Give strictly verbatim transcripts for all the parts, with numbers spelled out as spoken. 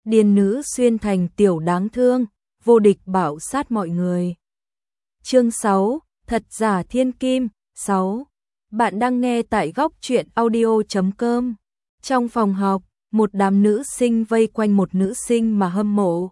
điên nữ xuyên thành tiểu đáng thương, vô địch bạo sát mọi người. Chương sáu, thật giả thiên kim. Sáu. Bạn đang nghe tại góc truyện audio chấm com. Trong phòng học, một đám nữ sinh vây quanh một nữ sinh mà hâm mộ.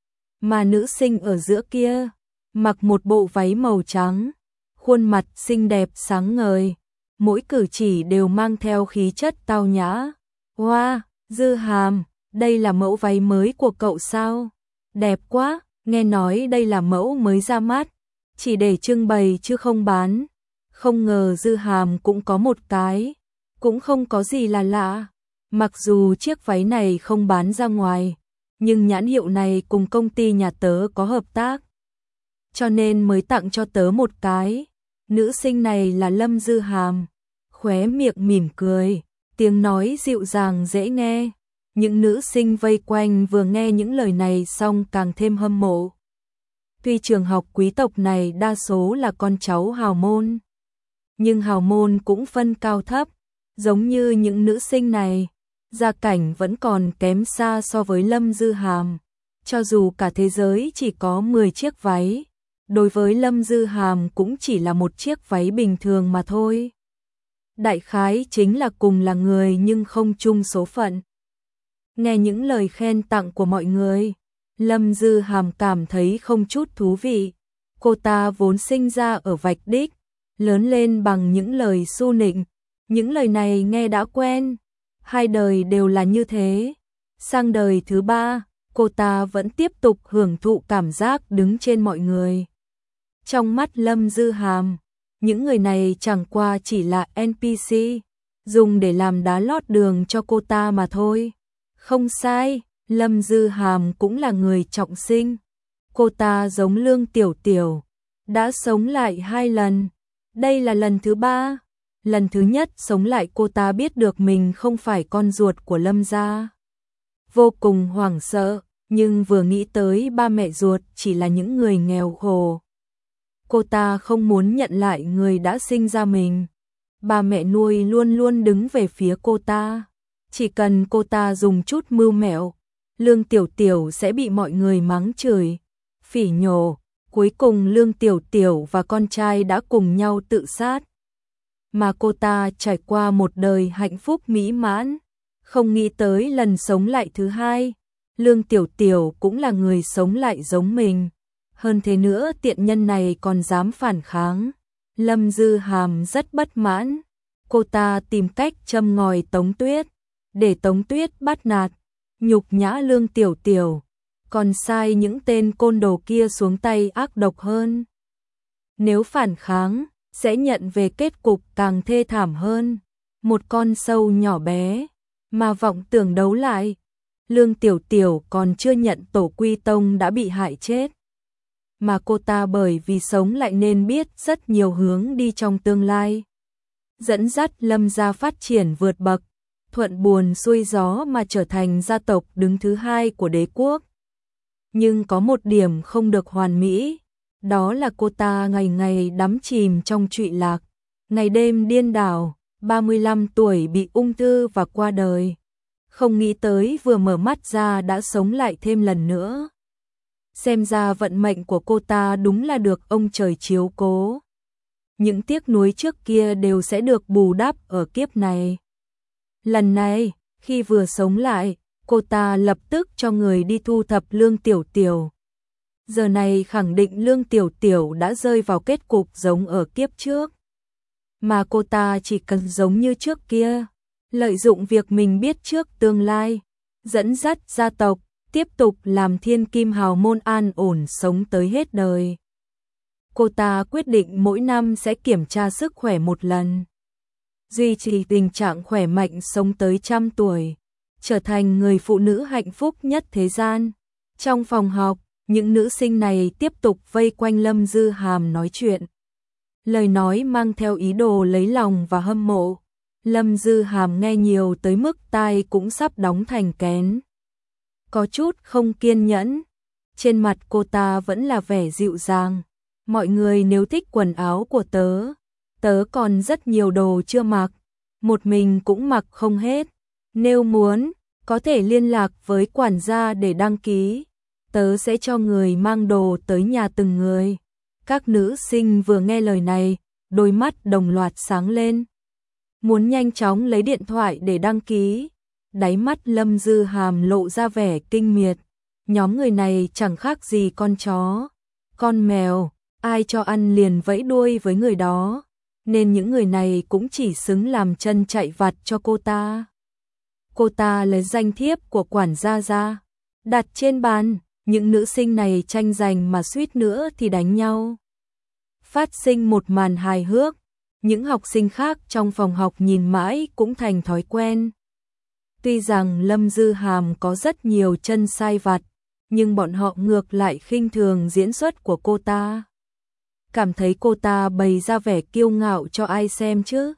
Mà nữ sinh ở giữa kia, mặc một bộ váy màu trắng, khuôn mặt xinh đẹp sáng ngời, mỗi cử chỉ đều mang theo khí chất tao nhã. Wow, Dư Hàm, đây là mẫu váy mới của cậu sao? Đẹp quá, nghe nói đây là mẫu mới ra mắt, chỉ để trưng bày chứ không bán. Không ngờ Dư Hàm cũng có một cái, cũng không có gì là lạ. Mặc dù chiếc váy này không bán ra ngoài, nhưng nhãn hiệu này cùng công ty nhà tớ có hợp tác, cho nên mới tặng cho tớ một cái. Nữ sinh này là Lâm Dư Hàm, khóe miệng mỉm cười, tiếng nói dịu dàng dễ nghe. Những nữ sinh vây quanh vừa nghe những lời này xong càng thêm hâm mộ. Tuy trường học quý tộc này đa số là con cháu hào môn, nhưng hào môn cũng phân cao thấp, giống như những nữ sinh này, gia cảnh vẫn còn kém xa so với Lâm Dư Hàm. Cho dù cả thế giới chỉ có mười chiếc váy, đối với Lâm Dư Hàm cũng chỉ là một chiếc váy bình thường mà thôi. Đại khái chính là cùng là người nhưng không chung số phận. Nghe những lời khen tặng của mọi người, Lâm Dư Hàm cảm thấy không chút thú vị. Cô ta vốn sinh ra ở Vạch Đích, lớn lên bằng những lời su nịnh, những lời này nghe đã quen, hai đời đều là như thế. Sang đời thứ ba, cô ta vẫn tiếp tục hưởng thụ cảm giác đứng trên mọi người. Trong mắt Lâm Dư Hàm, những người này chẳng qua chỉ là en pê xê, dùng để làm đá lót đường cho cô ta mà thôi. Không sai, Lâm Dư Hàm cũng là người trọng sinh. Cô ta giống Lương Tiểu Tiểu, đã sống lại hai lần. Đây là lần thứ ba. Lần thứ nhất sống lại cô ta biết được mình không phải con ruột của Lâm gia. Vô cùng hoảng sợ, nhưng vừa nghĩ tới ba mẹ ruột chỉ là những người nghèo khổ, cô ta không muốn nhận lại người đã sinh ra mình. Ba mẹ nuôi luôn luôn đứng về phía cô ta. Chỉ cần cô ta dùng chút mưu mẹo, Lương Tiểu Tiểu sẽ bị mọi người mắng chửi, phỉ nhổ. Cuối cùng Lương Tiểu Tiểu và con trai đã cùng nhau tự sát. Mà cô ta trải qua một đời hạnh phúc mỹ mãn, không nghĩ tới lần sống lại thứ hai, Lương Tiểu Tiểu cũng là người sống lại giống mình. Hơn thế nữa tiện nhân này còn dám phản kháng. Lâm Dư Hàm rất bất mãn. Cô ta tìm cách châm ngòi Tống Tuyết, để Tống Tuyết bắt nạt, nhục nhã Lương Tiểu Tiểu, còn sai những tên côn đồ kia xuống tay ác độc hơn. Nếu phản kháng, sẽ nhận về kết cục càng thê thảm hơn. Một con sâu nhỏ bé, mà vọng tưởng đấu lại. Lương Tiểu Tiểu còn chưa nhận tổ quy tông đã bị hại chết. Mà cô ta bởi vì sống lại nên biết rất nhiều hướng đi trong tương lai, dẫn dắt Lâm gia phát triển vượt bậc, thuận buồm xuôi gió mà trở thành gia tộc đứng thứ hai của đế quốc. Nhưng có một điểm không được hoàn mỹ, đó là cô ta ngày ngày đắm chìm trong trụy lạc, ngày đêm điên đảo. Ba mươi lăm tuổi bị ung thư và qua đời, không nghĩ tới vừa mở mắt ra đã sống lại thêm lần nữa. Xem ra vận mệnh của cô ta đúng là được ông trời chiếu cố. Những tiếc nuối trước kia đều sẽ được bù đắp ở kiếp này. Lần này, khi vừa sống lại, cô ta lập tức cho người đi thu thập Lương Tiểu Tiểu. Giờ này khẳng định Lương Tiểu Tiểu đã rơi vào kết cục giống ở kiếp trước. Mà cô ta chỉ cần giống như trước kia, lợi dụng việc mình biết trước tương lai, dẫn dắt gia tộc, tiếp tục làm thiên kim hào môn an ổn sống tới hết đời. Cô ta quyết định mỗi năm sẽ kiểm tra sức khỏe một lần, duy trì tình trạng khỏe mạnh sống tới trăm tuổi, trở thành người phụ nữ hạnh phúc nhất thế gian. Trong phòng học, những nữ sinh này tiếp tục vây quanh Lâm Dư Hàm nói chuyện. Lời nói mang theo ý đồ lấy lòng và hâm mộ. Lâm Dư Hàm nghe nhiều tới mức tai cũng sắp đóng thành kén. Có chút không kiên nhẫn. Trên mặt cô ta vẫn là vẻ dịu dàng. Mọi người nếu thích quần áo của tớ, tớ còn rất nhiều đồ chưa mặc, một mình cũng mặc không hết. Nếu muốn, có thể liên lạc với quản gia để đăng ký. Tớ sẽ cho người mang đồ tới nhà từng người. Các nữ sinh vừa nghe lời này, đôi mắt đồng loạt sáng lên. Muốn nhanh chóng lấy điện thoại để đăng ký. Đáy mắt Lâm Dư Hàm lộ ra vẻ kinh miệt. Nhóm người này chẳng khác gì con chó, con mèo, ai cho ăn liền vẫy đuôi với người đó. Nên những người này cũng chỉ xứng làm chân chạy vặt cho cô ta. Cô ta lấy danh thiếp của quản gia ra, đặt trên bàn. Những nữ sinh này tranh giành mà suýt nữa thì đánh nhau. Phát sinh một màn hài hước. Những học sinh khác trong phòng học nhìn mãi cũng thành thói quen. Tuy rằng Lâm Dư Hàm có rất nhiều chân sai vặt, nhưng bọn họ ngược lại khinh thường diễn xuất của cô ta. Cảm thấy cô ta bày ra vẻ kiêu ngạo cho ai xem chứ.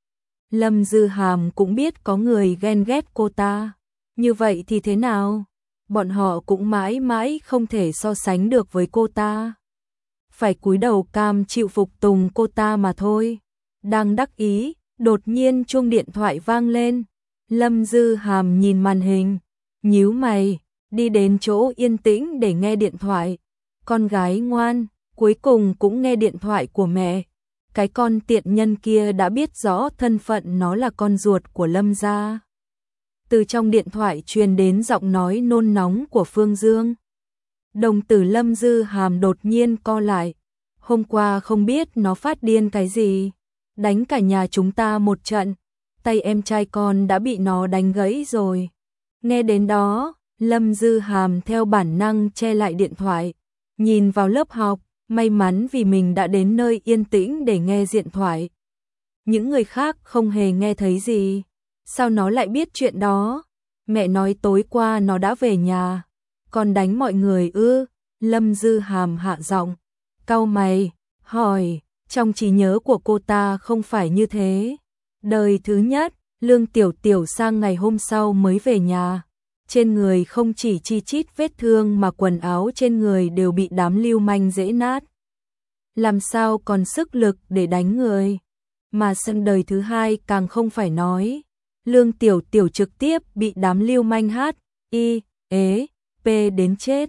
Lâm Dư Hàm cũng biết có người ghen ghét cô ta. Như vậy thì thế nào? Bọn họ cũng mãi mãi không thể so sánh được với cô ta. Phải cúi đầu cam chịu phục tùng cô ta mà thôi. Đang đắc ý, đột nhiên chuông điện thoại vang lên. Lâm Dư Hàm nhìn màn hình, nhíu mày, đi đến chỗ yên tĩnh để nghe điện thoại. Con gái ngoan, cuối cùng cũng nghe điện thoại của mẹ. Cái con tiện nhân kia đã biết rõ thân phận nó là con ruột của Lâm gia. Từ trong điện thoại truyền đến giọng nói nôn nóng của Phương Dương. Đồng tử Lâm Dư Hàm đột nhiên co lại. Hôm qua không biết nó phát điên cái gì, đánh cả nhà chúng ta một trận, tay em trai con đã bị nó đánh gãy rồi. Nghe đến đó, Lâm Dư Hàm theo bản năng che lại điện thoại, nhìn vào lớp học, may mắn vì mình đã đến nơi yên tĩnh để nghe điện thoại. Những người khác không hề nghe thấy gì. Sao nó lại biết chuyện đó? Mẹ nói tối qua nó đã về nhà, còn đánh mọi người ư? Lâm Dư Hàm hạ giọng, cau mày, hỏi, trong trí nhớ của cô ta không phải như thế. Đời thứ nhất, Lương Tiểu Tiểu sang ngày hôm sau mới về nhà. Trên người không chỉ chi chít vết thương mà quần áo trên người đều bị đám lưu manh giễ nát. Làm sao còn sức lực để đánh người? Mà sang đời thứ hai càng không phải nói. Lương Tiểu Tiểu trực tiếp bị đám lưu manh hát, y, ế, p đến chết.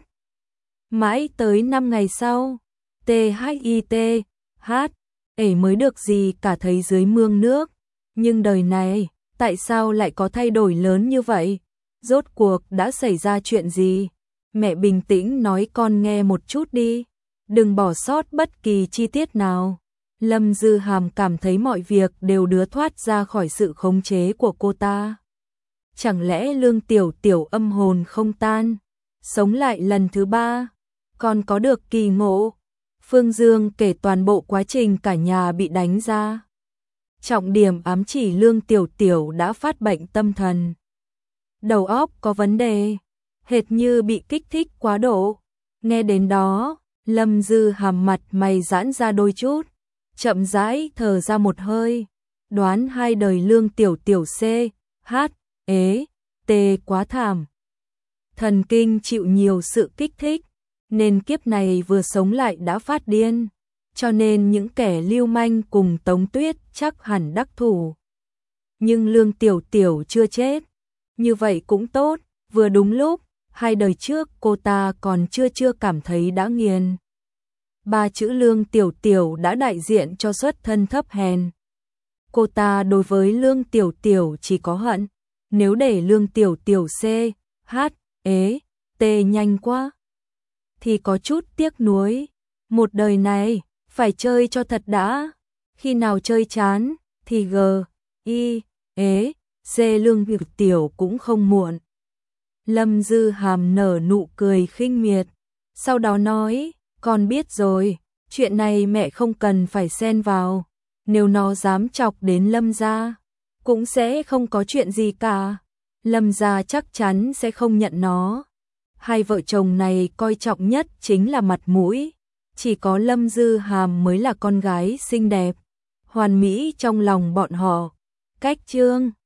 Mãi tới năm ngày sau, T H I T, H, ể mới được gì cả thấy dưới mương nước. Nhưng đời này, tại sao lại có thay đổi lớn như vậy? Rốt cuộc đã xảy ra chuyện gì? Mẹ bình tĩnh nói con nghe một chút đi, đừng bỏ sót bất kỳ chi tiết nào. Lâm Dư Hàm cảm thấy mọi việc đều đứa thoát ra khỏi sự khống chế của cô ta. Chẳng lẽ Lương Tiểu Tiểu âm hồn không tan, sống lại lần thứ ba, còn có được kỳ ngộ? Phương Dương kể toàn bộ quá trình cả nhà bị đánh ra. Trọng điểm ám chỉ Lương Tiểu Tiểu đã phát bệnh tâm thần. Đầu óc có vấn đề, hệt như bị kích thích quá độ. Nghe đến đó, Lâm Dư Hàm mặt mày giãn ra đôi chút, chậm rãi thở ra một hơi, đoán hai đời Lương Tiểu Tiểu C, H, ế, T quá thảm. Thần kinh chịu nhiều sự kích thích, nên kiếp này vừa sống lại đã phát điên, cho nên những kẻ lưu manh cùng Tống Tuyết chắc hẳn đắc thủ. Nhưng Lương Tiểu Tiểu chưa chết, như vậy cũng tốt, vừa đúng lúc, hai đời trước cô ta còn chưa chưa cảm thấy đã nghiền. Ba chữ Lương Tiểu Tiểu đã đại diện cho xuất thân thấp hèn. Cô ta đối với Lương Tiểu Tiểu chỉ có hận, nếu để Lương Tiểu Tiểu C, H, ế, T nhanh quá, thì có chút tiếc nuối. Một đời này, phải chơi cho thật đã, khi nào chơi chán, thì G, I, ế, C Lương Tiểu Tiểu cũng không muộn. Lâm Dư Hàm nở nụ cười khinh miệt, sau đó nói, con biết rồi, chuyện này mẹ không cần phải xen vào, nếu nó dám chọc đến Lâm gia, cũng sẽ không có chuyện gì cả. Lâm gia chắc chắn sẽ không nhận nó. Hai vợ chồng này coi trọng nhất chính là mặt mũi, chỉ có Lâm Dư Hàm mới là con gái xinh đẹp, hoàn mỹ trong lòng bọn họ. Cách chương